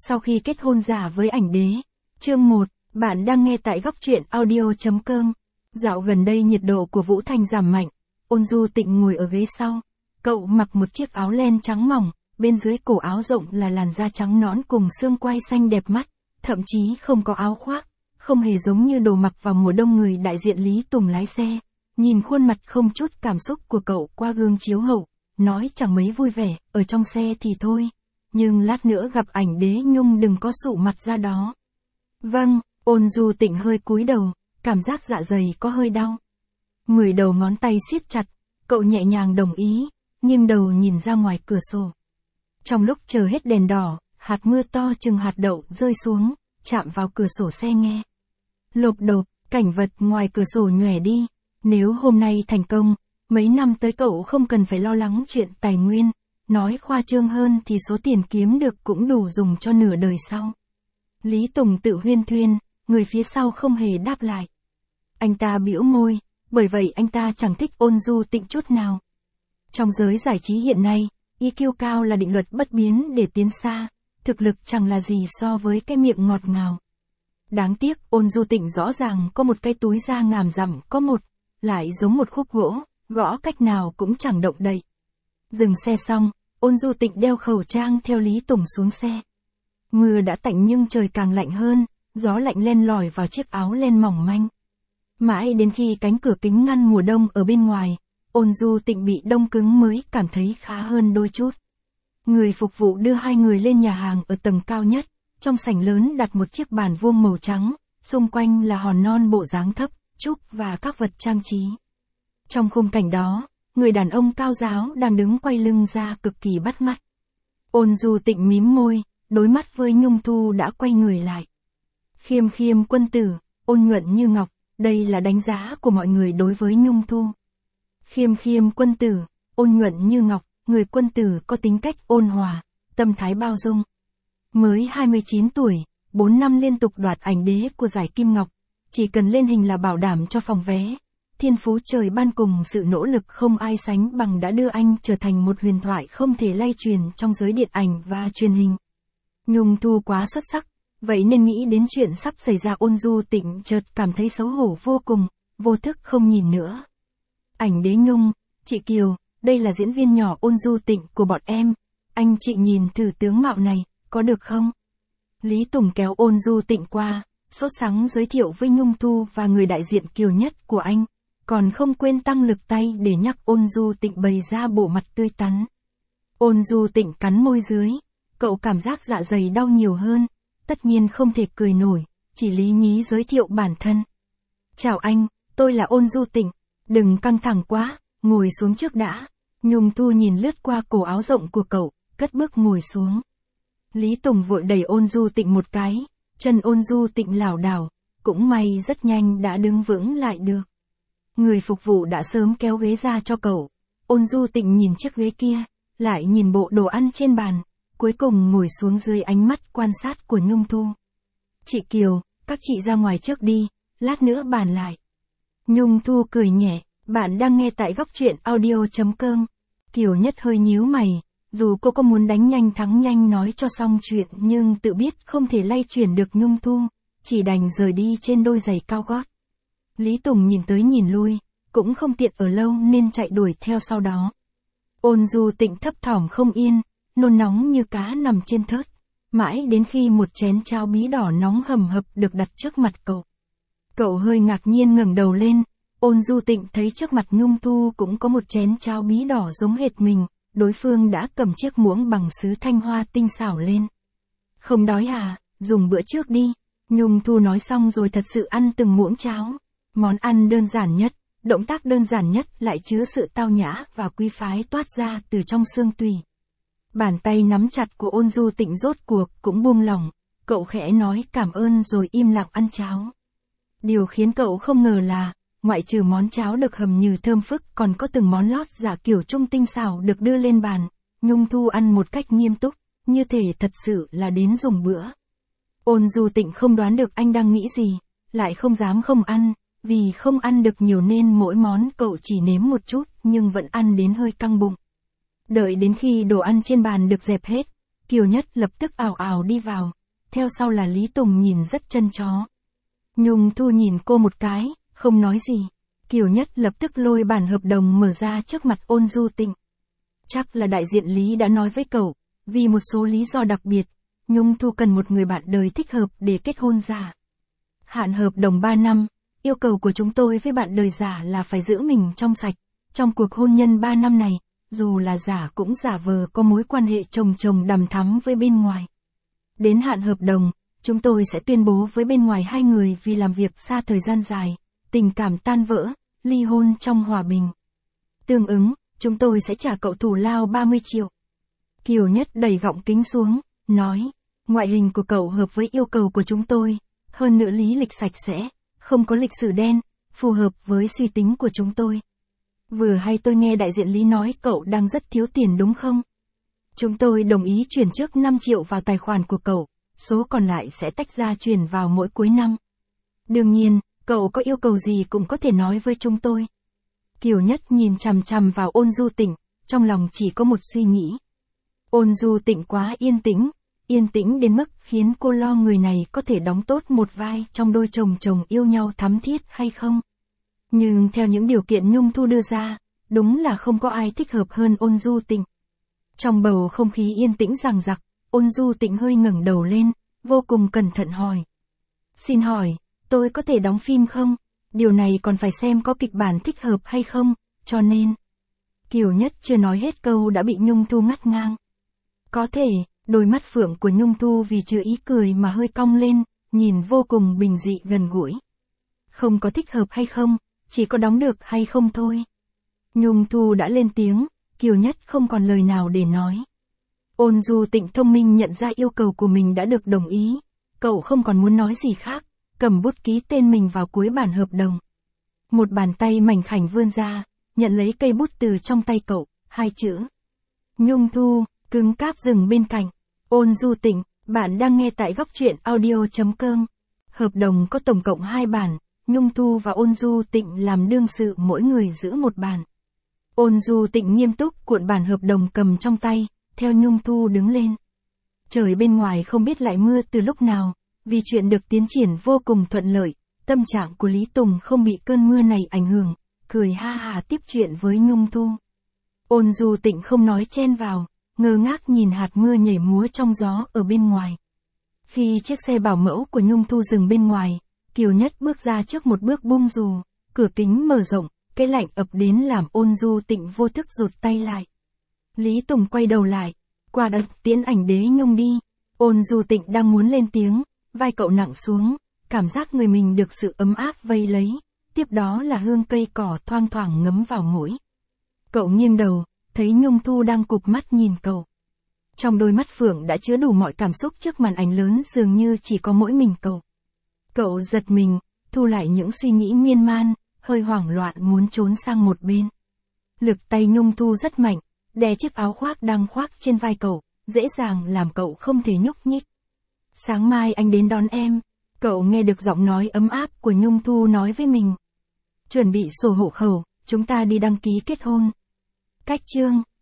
Sau khi kết hôn giả với ảnh đế. Chương 1, bạn đang nghe tại góc truyện audio.com. Dạo gần đây nhiệt độ của Vũ Thành giảm mạnh. Ôn Du Tịnh ngồi ở ghế sau. Cậu mặc một chiếc áo len trắng mỏng, bên dưới cổ áo rộng là làn da trắng nõn cùng xương quai xanh đẹp mắt, thậm chí không có áo khoác, không hề giống như đồ mặc vào mùa đông người đại diện Lý Tùng lái xe. Nhìn khuôn mặt không chút cảm xúc của cậu qua gương chiếu hậu, nói chẳng mấy vui vẻ, ở trong xe thì thôi. Nhưng lát nữa gặp ảnh đế Nhung đừng có sụ mặt ra đó. Vâng, Ôn Du Tịnh hơi cúi đầu, cảm giác dạ dày có hơi đau. 10 đầu ngón tay siết chặt, cậu nhẹ nhàng đồng ý, nghiêng đầu nhìn ra ngoài cửa sổ. Trong lúc chờ hết đèn đỏ, hạt mưa to chừng hạt đậu rơi xuống, chạm vào cửa sổ xe nghe. Lộp độp, cảnh vật ngoài cửa sổ nhòe đi. Nếu hôm nay thành công, mấy năm tới cậu không cần phải lo lắng chuyện tài nguyên, nói khoa trương hơn thì số tiền kiếm được cũng đủ dùng cho nửa đời sau. Lý Tùng tự huyên thuyên, người phía sau không hề đáp lại. Anh ta bĩu môi, bởi vậy anh ta chẳng thích Ôn Du Tịnh chút nào. Trong giới giải trí hiện nay, EQ cao là định luật bất biến để tiến xa, thực lực chẳng là gì so với cái miệng ngọt ngào. Đáng tiếc Ôn Du Tịnh rõ ràng có một cái túi da ngàm dặm có một, lại giống một khúc gỗ, gõ cách nào cũng chẳng động đậy. Dừng xe xong, Ôn Du Tịnh đeo khẩu trang theo Lý Tùng xuống xe. Mưa đã tạnh nhưng trời càng lạnh hơn, gió lạnh len lỏi vào chiếc áo len mỏng manh. Mãi đến khi cánh cửa kính ngăn mùa đông ở bên ngoài, Ôn Du Tịnh bị đông cứng mới cảm thấy khá hơn đôi chút. Người phục vụ đưa hai người lên nhà hàng ở tầng cao nhất, trong sảnh lớn đặt một chiếc bàn vuông màu trắng, xung quanh là hòn non bộ dáng thấp, trúc và các vật trang trí. Trong khung cảnh đó, người đàn ông cao ráo đang đứng quay lưng ra cực kỳ bắt mắt. Ôn Du Tịnh mím môi, đối mắt với Nhung Thu đã quay người lại. Khiêm khiêm quân tử, ôn nhuận như ngọc, đây là đánh giá của mọi người đối với Nhung Thu. Khiêm khiêm quân tử, ôn nhuận như ngọc, người quân tử có tính cách ôn hòa, tâm thái bao dung. Mới 29 tuổi, 4 năm liên tục đoạt ảnh đế của giải Kim Ngọc, chỉ cần lên hình là bảo đảm cho phòng vé. Thiên phú trời ban cùng sự nỗ lực không ai sánh bằng đã đưa anh trở thành một huyền thoại không thể lay truyền trong giới điện ảnh và truyền hình. Nhung Thu quá xuất sắc, vậy nên nghĩ đến chuyện sắp xảy ra Ôn Du Tịnh chợt cảm thấy xấu hổ vô cùng, vô thức không nhìn nữa. Ảnh đế Nhung, chị Kiều, đây là diễn viên nhỏ Ôn Du Tịnh của bọn em, anh chị nhìn thử tướng mạo này, có được không? Lý Tùng kéo Ôn Du Tịnh qua, sốt sắng giới thiệu với Nhung Thu và người đại diện kiều nhất của anh, còn không quên tăng lực tay để nhắc Ôn Du Tịnh bày ra bộ mặt tươi tắn. Ôn Du Tịnh cắn môi dưới, cậu cảm giác dạ dày đau nhiều hơn, tất nhiên không thể cười nổi, chỉ lý nhí giới thiệu bản thân. Chào anh, tôi là Ôn Du Tịnh, đừng căng thẳng quá, ngồi xuống trước đã. Nhung Thu nhìn lướt qua cổ áo rộng của cậu, cất bước ngồi xuống. Lý Tùng vội đẩy Ôn Du Tịnh một cái, chân Ôn Du Tịnh lảo đảo, cũng may rất nhanh đã đứng vững lại được. Người phục vụ đã sớm kéo ghế ra cho cậu. Ôn Du Tịnh nhìn chiếc ghế kia, lại nhìn bộ đồ ăn trên bàn, cuối cùng ngồi xuống dưới ánh mắt quan sát của Nhung Thu. Chị Kiều, các chị ra ngoài trước đi, lát nữa bàn lại. Nhung Thu cười nhẹ, bạn đang nghe tại góc truyện audio.com. Kiều Nhất hơi nhíu mày, dù cô có muốn đánh nhanh thắng nhanh nói cho xong chuyện nhưng tự biết không thể lay chuyển được Nhung Thu, chỉ đành rời đi trên đôi giày cao gót. Lý Tùng nhìn tới nhìn lui, cũng không tiện ở lâu nên chạy đuổi theo sau đó. Ôn Du Tịnh thấp thỏm không yên, nôn nóng như cá nằm trên thớt, mãi đến khi một chén cháo bí đỏ nóng hầm hập được đặt trước mặt cậu. Cậu hơi ngạc nhiên ngẩng đầu lên, Ôn Du Tịnh thấy trước mặt Nhung Thu cũng có một chén cháo bí đỏ giống hệt mình, đối phương đã cầm chiếc muỗng bằng sứ thanh hoa tinh xảo lên. Không đói à, dùng bữa trước đi. Nhung Thu nói xong rồi thật sự ăn từng muỗng cháo. Món ăn đơn giản nhất, động tác đơn giản nhất lại chứa sự tao nhã và quý phái toát ra từ trong xương tủy. Bàn tay nắm chặt của Ôn Du Tịnh rốt cuộc cũng buông lỏng, cậu khẽ nói cảm ơn rồi im lặng ăn cháo. Điều khiến cậu không ngờ là, ngoại trừ món cháo được hầm nhừ thơm phức còn có từng món lót giả kiểu trung tinh xảo được đưa lên bàn. Nhung Thu ăn một cách nghiêm túc, như thể thật sự là đến dùng bữa. Ôn Du Tịnh không đoán được anh đang nghĩ gì, lại không dám không ăn, vì không ăn được nhiều nên mỗi món cậu chỉ nếm một chút nhưng vẫn ăn đến hơi căng bụng. Đợi đến khi đồ ăn trên bàn được dẹp hết, Kiều Nhất lập tức ào ào đi vào, theo sau là Lý Tùng nhìn rất chân chó. Nhung Thu nhìn cô một cái, không nói gì. Kiều Nhất lập tức lôi bản hợp đồng mở ra trước mặt Ôn Du Tịnh. Chắc là đại diện Lý đã nói với cậu, vì một số lý do đặc biệt, Nhung Thu cần một người bạn đời thích hợp để kết hôn giả. Hạn hợp đồng 3 năm, yêu cầu của chúng tôi với bạn đời giả là phải giữ mình trong sạch, trong cuộc hôn nhân 3 năm này, dù là giả cũng giả vờ có mối quan hệ chồng chồng đằm thắm với bên ngoài. Đến hạn hợp đồng, chúng tôi sẽ tuyên bố với bên ngoài hai người vì làm việc xa thời gian dài, tình cảm tan vỡ, ly hôn trong hòa bình. Tương ứng, chúng tôi sẽ trả cậu thù lao 30 triệu. Kiều Nhất đẩy gọng kính xuống, nói, ngoại hình của cậu hợp với yêu cầu của chúng tôi, hơn nữa lý lịch sạch sẽ, không có lịch sử đen, phù hợp với suy tính của chúng tôi. Vừa hay tôi nghe đại diện Lý nói cậu đang rất thiếu tiền đúng không? Chúng tôi đồng ý chuyển trước 5 triệu vào tài khoản của cậu, số còn lại sẽ tách ra chuyển vào mỗi cuối năm. Đương nhiên, cậu có yêu cầu gì cũng có thể nói với chúng tôi. Kiều Nhất nhìn chằm chằm vào Ôn Du Tịnh, trong lòng chỉ có một suy nghĩ. Ôn Du Tịnh quá yên tĩnh đến mức khiến cô lo người này có thể đóng tốt một vai trong đôi chồng chồng yêu nhau thắm thiết hay không. Nhưng theo những điều kiện Nhung Thu đưa ra, đúng là không có ai thích hợp hơn Ôn Du Tịnh. Trong bầu không khí yên tĩnh rằng rặc, Ôn Du Tịnh hơi ngẩng đầu lên, vô cùng cẩn thận hỏi. Xin hỏi, tôi có thể đóng phim không? Điều này còn phải xem có kịch bản thích hợp hay không, cho nên. Kiều Nhất chưa nói hết câu đã bị Nhung Thu ngắt ngang. Có thể, đôi mắt phượng của Nhung Thu vì chưa ý cười mà hơi cong lên, nhìn vô cùng bình dị gần gũi. Không có thích hợp hay không, chỉ có đóng được hay không thôi. Nhung Thu đã lên tiếng, Kiều Nhất không còn lời nào để nói. Ôn Du Tịnh thông minh nhận ra yêu cầu của mình đã được đồng ý, cậu không còn muốn nói gì khác, cầm bút ký tên mình vào cuối bản hợp đồng. Một bàn tay mảnh khảnh vươn ra, nhận lấy cây bút từ trong tay cậu, 2 chữ. Nhung Thu, cứng cáp dừng bên cạnh. Ôn Du Tịnh, bạn đang nghe tại góc truyện audio.com. Hợp đồng có tổng cộng 2 bản, Nhung Thu và Ôn Du Tịnh làm đương sự mỗi người giữ một bản. Ôn Du Tịnh nghiêm túc cuộn bản hợp đồng cầm trong tay, theo Nhung Thu đứng lên. Trời bên ngoài không biết lại mưa từ lúc nào, vì chuyện được tiến triển vô cùng thuận lợi, tâm trạng của Lý Tùng không bị cơn mưa này ảnh hưởng, cười ha hà tiếp chuyện với Nhung Thu. Ôn Du Tịnh không nói chen vào, ngơ ngác nhìn hạt mưa nhảy múa trong gió ở bên ngoài. Khi chiếc xe bảo mẫu của Nhung Thu dừng bên ngoài, Kiều Nhất bước ra trước một bước bung dù, cửa kính mở rộng, cái lạnh ập đến làm Ôn Du Tịnh vô thức rụt tay lại. Lý Tùng quay đầu lại, qua đặt tiễn ảnh Đế Nhung đi. Ôn Du Tịnh đang muốn lên tiếng, vai cậu nặng xuống, cảm giác người mình được sự ấm áp vây lấy, tiếp đó là hương cây cỏ thoang thoảng ngấm vào mũi. Cậu nghiêng đầu, thấy Nhung Thu đang cụp mắt nhìn cậu. Trong đôi mắt phượng đã chứa đủ mọi cảm xúc trước màn ảnh lớn dường như chỉ có mỗi mình cậu. Cậu giật mình, thu lại những suy nghĩ miên man, hơi hoảng loạn muốn trốn sang một bên. Lực tay Nhung Thu rất mạnh, đè chiếc áo khoác đang khoác trên vai cậu, dễ dàng làm cậu không thể nhúc nhích. Sáng mai anh đến đón em, cậu nghe được giọng nói ấm áp của Nhung Thu nói với mình. Chuẩn bị sổ hộ khẩu, chúng ta đi đăng ký kết hôn. Cách chương